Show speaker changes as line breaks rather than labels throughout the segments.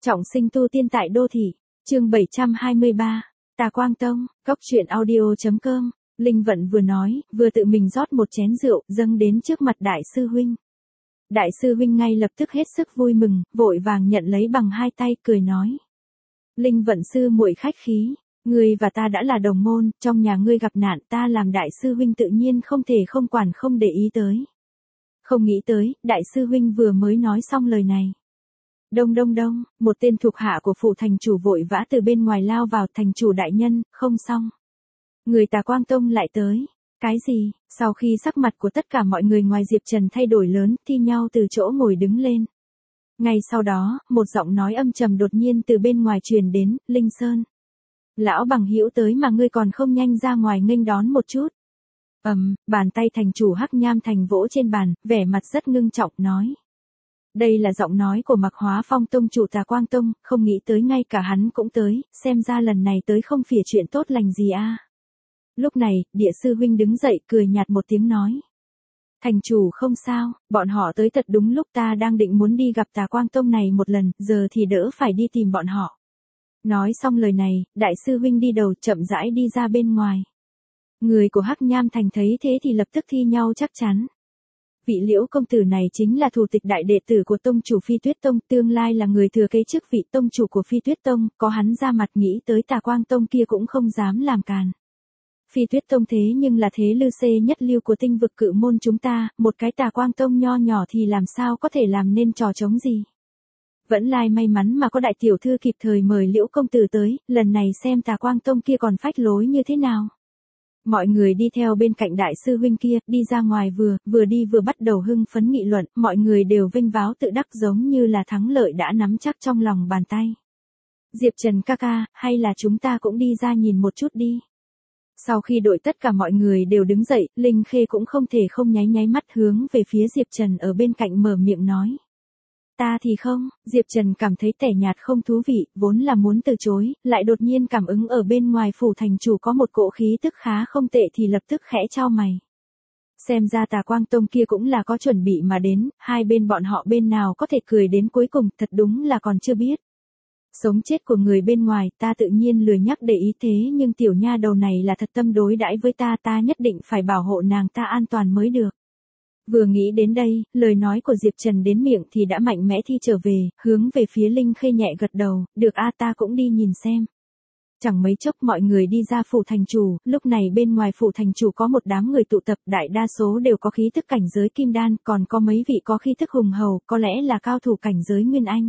Trọng sinh tu tiên tại đô thị, chương 723, Tà Quang Tông, Cốc truyện audio.com, Linh Vận vừa nói, vừa tự mình rót một chén rượu, dâng đến trước mặt đại sư huynh. Đại sư huynh ngay lập tức hết sức vui mừng, vội vàng nhận lấy bằng hai tay, cười nói. Linh Vận sư muội khách khí, ngươi và ta đã là đồng môn, trong nhà ngươi gặp nạn ta làm đại sư huynh tự nhiên không thể không quản không để ý tới. Không nghĩ tới, đại sư huynh vừa mới nói xong lời này. Đông đông đông, một tên thuộc hạ của phủ thành chủ vội vã từ bên ngoài lao vào. Thành chủ đại nhân, không xong. Người Tà Quang Tông lại tới. Cái gì? Sau khi sắc mặt của tất cả mọi người ngoài Diệp Trần thay đổi lớn, thi nhau từ chỗ ngồi đứng lên. Ngay sau đó, một giọng nói âm trầm đột nhiên từ bên ngoài truyền đến, Linh Sơn. Lão bằng hữu tới mà ngươi còn không nhanh ra ngoài nghênh đón một chút. Bàn tay thành chủ Hắc Nham Thành vỗ trên bàn, vẻ mặt rất ngưng trọng, nói. Đây là giọng nói của Mạc Hóa Phong tông chủ Tà Quang Tông, không nghĩ tới ngay cả hắn cũng tới, xem ra lần này tới không phỉa chuyện tốt lành gì a. Lúc này, địa sư huynh đứng dậy cười nhạt một tiếng nói. Thành chủ không sao, bọn họ tới thật đúng lúc, ta đang định muốn đi gặp Tà Quang Tông này một lần, giờ thì đỡ phải đi tìm bọn họ. Nói xong lời này, đại sư huynh đi đầu chậm rãi đi ra bên ngoài. Người của Hắc Nham Thành thấy thế thì lập tức thi nhau chắc chắn. Vị Liễu công tử này chính là thủ tịch đại đệ tử của tông chủ Phi Tuyết Tông, tương lai là người thừa kế chức vị tông chủ của Phi Tuyết Tông, có hắn ra mặt nghĩ tới Tà Quang Tông kia cũng không dám làm càn. Phi Tuyết Tông thế nhưng là thế lư xê nhất lưu của tinh vực cự môn chúng ta, một cái Tà Quang Tông nho nhỏ thì làm sao có thể làm nên trò trống gì. Vẫn lai may mắn mà có đại tiểu thư kịp thời mời Liễu công tử tới, lần này xem Tà Quang Tông kia còn phách lối như thế nào. Mọi người đi theo bên cạnh đại sư huynh kia, đi ra ngoài vừa đi vừa bắt đầu hưng phấn nghị luận, mọi người đều vênh váo tự đắc giống như là thắng lợi đã nắm chắc trong lòng bàn tay. Diệp Trần ca ca, hay là chúng ta cũng đi ra nhìn một chút đi. Sau khi đội tất cả mọi người đều đứng dậy, Linh Khê cũng không thể không nháy mắt hướng về phía Diệp Trần ở bên cạnh mở miệng nói. Ta thì không, Diệp Trần cảm thấy tẻ nhạt không thú vị, vốn là muốn từ chối, lại đột nhiên cảm ứng ở bên ngoài phủ thành chủ có một cỗ khí tức khá không tệ thì lập tức khẽ chau mày. Xem ra Tà Quang Tông kia cũng là có chuẩn bị mà đến, hai bên bọn họ bên nào có thể cười đến cuối cùng, thật đúng là còn chưa biết. Sống chết của người bên ngoài ta tự nhiên lười nhắc để ý thế nhưng tiểu nha đầu này là thật tâm đối đãi với ta, ta nhất định phải bảo hộ nàng ta an toàn mới được. Vừa nghĩ đến đây, lời nói của Diệp Trần đến miệng thì đã mạnh mẽ thi trở về, hướng về phía Linh Khê nhẹ gật đầu, được a ta cũng đi nhìn xem. Chẳng mấy chốc mọi người đi ra phủ thành chủ, lúc này bên ngoài phủ thành chủ có một đám người tụ tập, đại đa số đều có khí thức cảnh giới kim đan, còn có mấy vị có khí thức hùng hầu, có lẽ là cao thủ cảnh giới nguyên anh.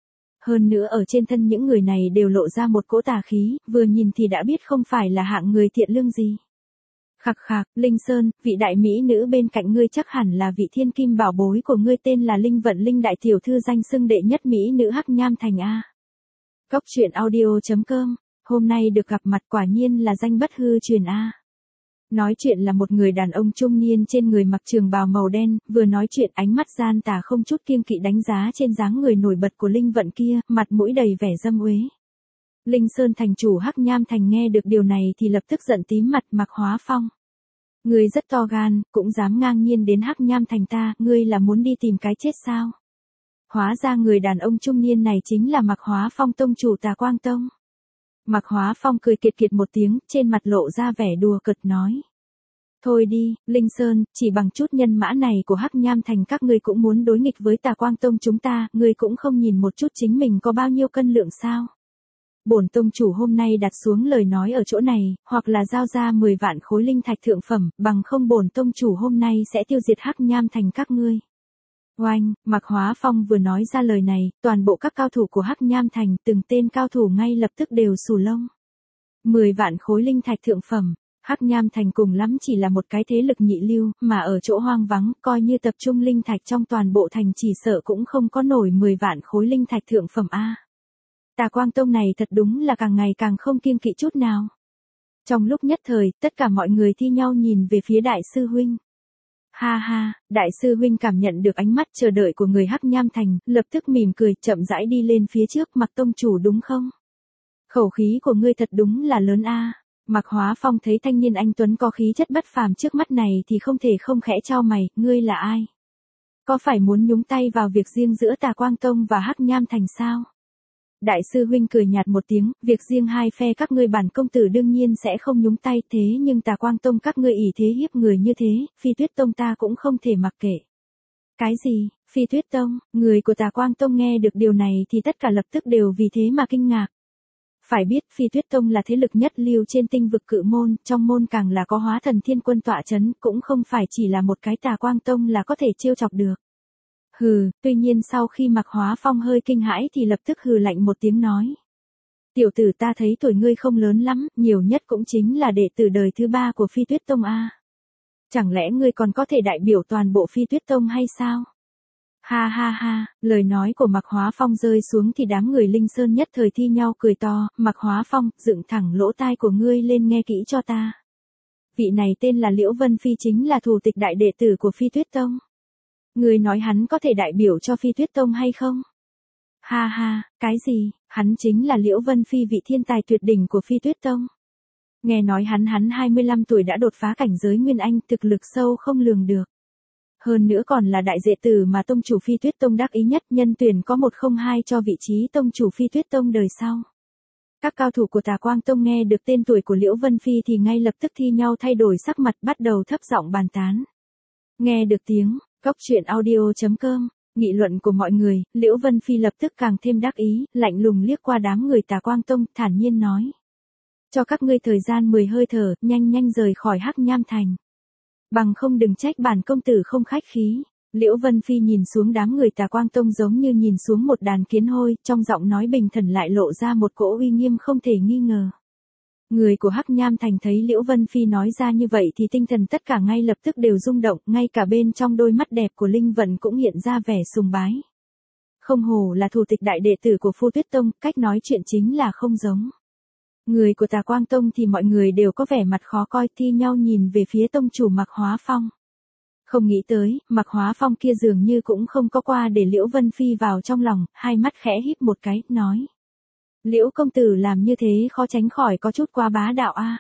Hơn nữa ở trên thân những người này đều lộ ra một cỗ tà khí, vừa nhìn thì đã biết không phải là hạng người thiện lương gì. Khạc khạc, Linh Sơn, vị đại mỹ nữ bên cạnh ngươi chắc hẳn là vị thiên kim bảo bối của ngươi, tên là Linh Vận Linh đại tiểu thư danh xưng đệ nhất mỹ nữ Hắc Nham Thành a. Cốc truyện audio.com, hôm nay được gặp mặt quả nhiên là danh bất hư truyền a. Nói chuyện là một người đàn ông trung niên trên người mặc trường bào màu đen, vừa nói chuyện ánh mắt gian tà không chút kiêng kỵ đánh giá trên dáng người nổi bật của Linh Vận kia, mặt mũi đầy vẻ dâm uế. Linh Sơn thành chủ Hắc Nham Thành nghe được điều này thì lập tức giận tím mặt. Mạc Hóa Phong, ngươi rất to gan, cũng dám ngang nhiên đến Hắc Nham Thành ta, ngươi là muốn đi tìm cái chết sao? Hóa ra người đàn ông trung niên này chính là Mạc Hóa Phong tông chủ Tà Quang Tông. Mạc Hóa Phong cười kiệt kiệt một tiếng, trên mặt lộ ra vẻ đùa cợt nói. Thôi đi, Linh Sơn, chỉ bằng chút nhân mã này của Hắc Nham Thành các ngươi cũng muốn đối nghịch với Tà Quang Tông chúng ta, ngươi cũng không nhìn một chút chính mình có bao nhiêu cân lượng sao? Bổn tông chủ hôm nay đặt xuống lời nói ở chỗ này, hoặc là giao ra 10 vạn khối linh thạch thượng phẩm, bằng không bổn tông chủ hôm nay sẽ tiêu diệt Hắc Nham Thành các ngươi. Oanh, Mạc Hóa Phong vừa nói ra lời này, toàn bộ các cao thủ của Hắc Nham Thành, từng tên cao thủ ngay lập tức đều xù lông. 10 vạn khối linh thạch thượng phẩm, Hắc Nham Thành cùng lắm chỉ là một cái thế lực nhị lưu, mà ở chỗ hoang vắng, coi như tập trung linh thạch trong toàn bộ thành chỉ sợ cũng không có nổi 10 vạn khối linh thạch thượng phẩm a. Tà Quang Tông này thật đúng là càng ngày càng không kiêng kỵ chút nào. Trong lúc nhất thời, tất cả mọi người thi nhau nhìn về phía đại sư huynh. Ha ha, đại sư huynh cảm nhận được ánh mắt chờ đợi của người Hắc Nham Thành, lập tức mỉm cười chậm rãi đi lên phía trước. Mạc tông chủ đúng không? Khẩu khí của ngươi thật đúng là lớn a. Mạc Hóa Phong thấy thanh niên anh tuấn có khí chất bất phàm trước mắt này thì không thể không khẽ chau mày, ngươi là ai? Có phải muốn nhúng tay vào việc riêng giữa Tà Quang Tông và Hắc Nham Thành sao? Đại sư huynh cười nhạt một tiếng, việc riêng hai phe các ngươi bản công tử đương nhiên sẽ không nhúng tay, thế nhưng Tà Quang Tông các ngươi ỷ thế hiếp người như thế, Phi Tuyết Tông ta cũng không thể mặc kệ. Cái gì, Phi Tuyết Tông? Người của Tà Quang Tông nghe được điều này thì tất cả lập tức đều vì thế mà kinh ngạc. Phải biết Phi Tuyết Tông là thế lực nhất lưu trên tinh vực Cự Môn, trong môn càng là có Hóa Thần Thiên Quân tọa chấn, cũng không phải chỉ là một cái Tà Quang Tông là có thể trêu chọc được. Hừ, tuy nhiên sau khi Mạc Hóa Phong hơi kinh hãi thì lập tức hừ lạnh một tiếng nói. Tiểu tử, ta thấy tuổi ngươi không lớn lắm, nhiều nhất cũng chính là đệ tử đời thứ 3 của Phi Tuyết Tông a. Chẳng lẽ ngươi còn có thể đại biểu toàn bộ Phi Tuyết Tông hay sao? Ha ha ha, lời nói của Mạc Hóa Phong rơi xuống thì đám người Linh Sơn nhất thời thi nhau cười to. Mạc Hóa Phong, dựng thẳng lỗ tai của ngươi lên nghe kỹ cho ta. Vị này tên là Liễu Vân Phi, chính là thủ tịch đại đệ tử của Phi Tuyết Tông. Ngươi nói hắn có thể đại biểu cho Phi Tuyết Tông hay không? Ha ha, cái gì, hắn chính là Liễu Vân Phi, vị thiên tài tuyệt đỉnh của Phi Tuyết Tông. Nghe nói hắn 25 tuổi đã đột phá cảnh giới Nguyên Anh, thực lực sâu không lường được. Hơn nữa còn là đại đệ tử mà tông chủ Phi Tuyết Tông đắc ý nhất, nhân tuyển có 102 cho vị trí tông chủ Phi Tuyết Tông đời sau. Các cao thủ của Tà Quang Tông nghe được tên tuổi của Liễu Vân Phi thì ngay lập tức thi nhau thay đổi sắc mặt, bắt đầu thấp giọng bàn tán. Nghe được tiếng Cốc Truyện Audio.com, nghị luận của mọi người, Liễu Vân Phi lập tức càng thêm đắc ý, lạnh lùng liếc qua đám người Tà Quang Tông, thản nhiên nói. Cho các ngươi thời gian 10 hơi thở, nhanh nhanh rời khỏi Hắc Nham Thành. Bằng không đừng trách bản công tử không khách khí. Liễu Vân Phi nhìn xuống đám người Tà Quang Tông giống như nhìn xuống một đàn kiến hôi, trong giọng nói bình thản lại lộ ra một cỗ uy nghiêm không thể nghi ngờ. Người của Hắc Nham Thành thấy Liễu Vân Phi nói ra như vậy thì tinh thần tất cả ngay lập tức đều rung động, ngay cả bên trong đôi mắt đẹp của Linh Vận cũng hiện ra vẻ sùng bái. Không hổ là thủ tịch đại đệ tử của Phi Tuyết Tông, cách nói chuyện chính là không giống. Người của Tà Quang Tông thì mọi người đều có vẻ mặt khó coi, thi nhau nhìn về phía tông chủ Mạc Hóa Phong. Không nghĩ tới, Mạc Hóa Phong kia dường như cũng không có qua để Liễu Vân Phi vào trong lòng, hai mắt khẽ híp một cái, nói. Liễu công tử làm như thế khó tránh khỏi có chút quá bá đạo a.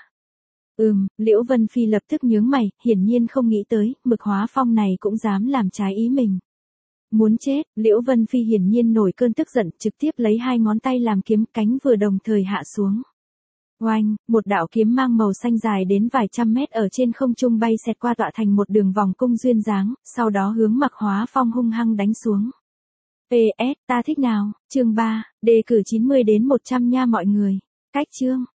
Liễu Vân Phi lập tức nhướng mày, hiển nhiên không nghĩ tới, Mạc Hóa Phong này cũng dám làm trái ý mình. Muốn chết, Liễu Vân Phi hiển nhiên nổi cơn tức giận, trực tiếp lấy hai ngón tay làm kiếm, cánh vừa đồng thời hạ xuống. Oanh, một đạo kiếm mang màu xanh dài đến vài trăm mét ở trên không trung bay xẹt qua tọa thành một đường vòng cung duyên dáng, sau đó hướng Mạc Hóa Phong hung hăng đánh xuống. PS, ta thích nào, chương 3, đề cử 90 đến 100 nha mọi người. Cách chương.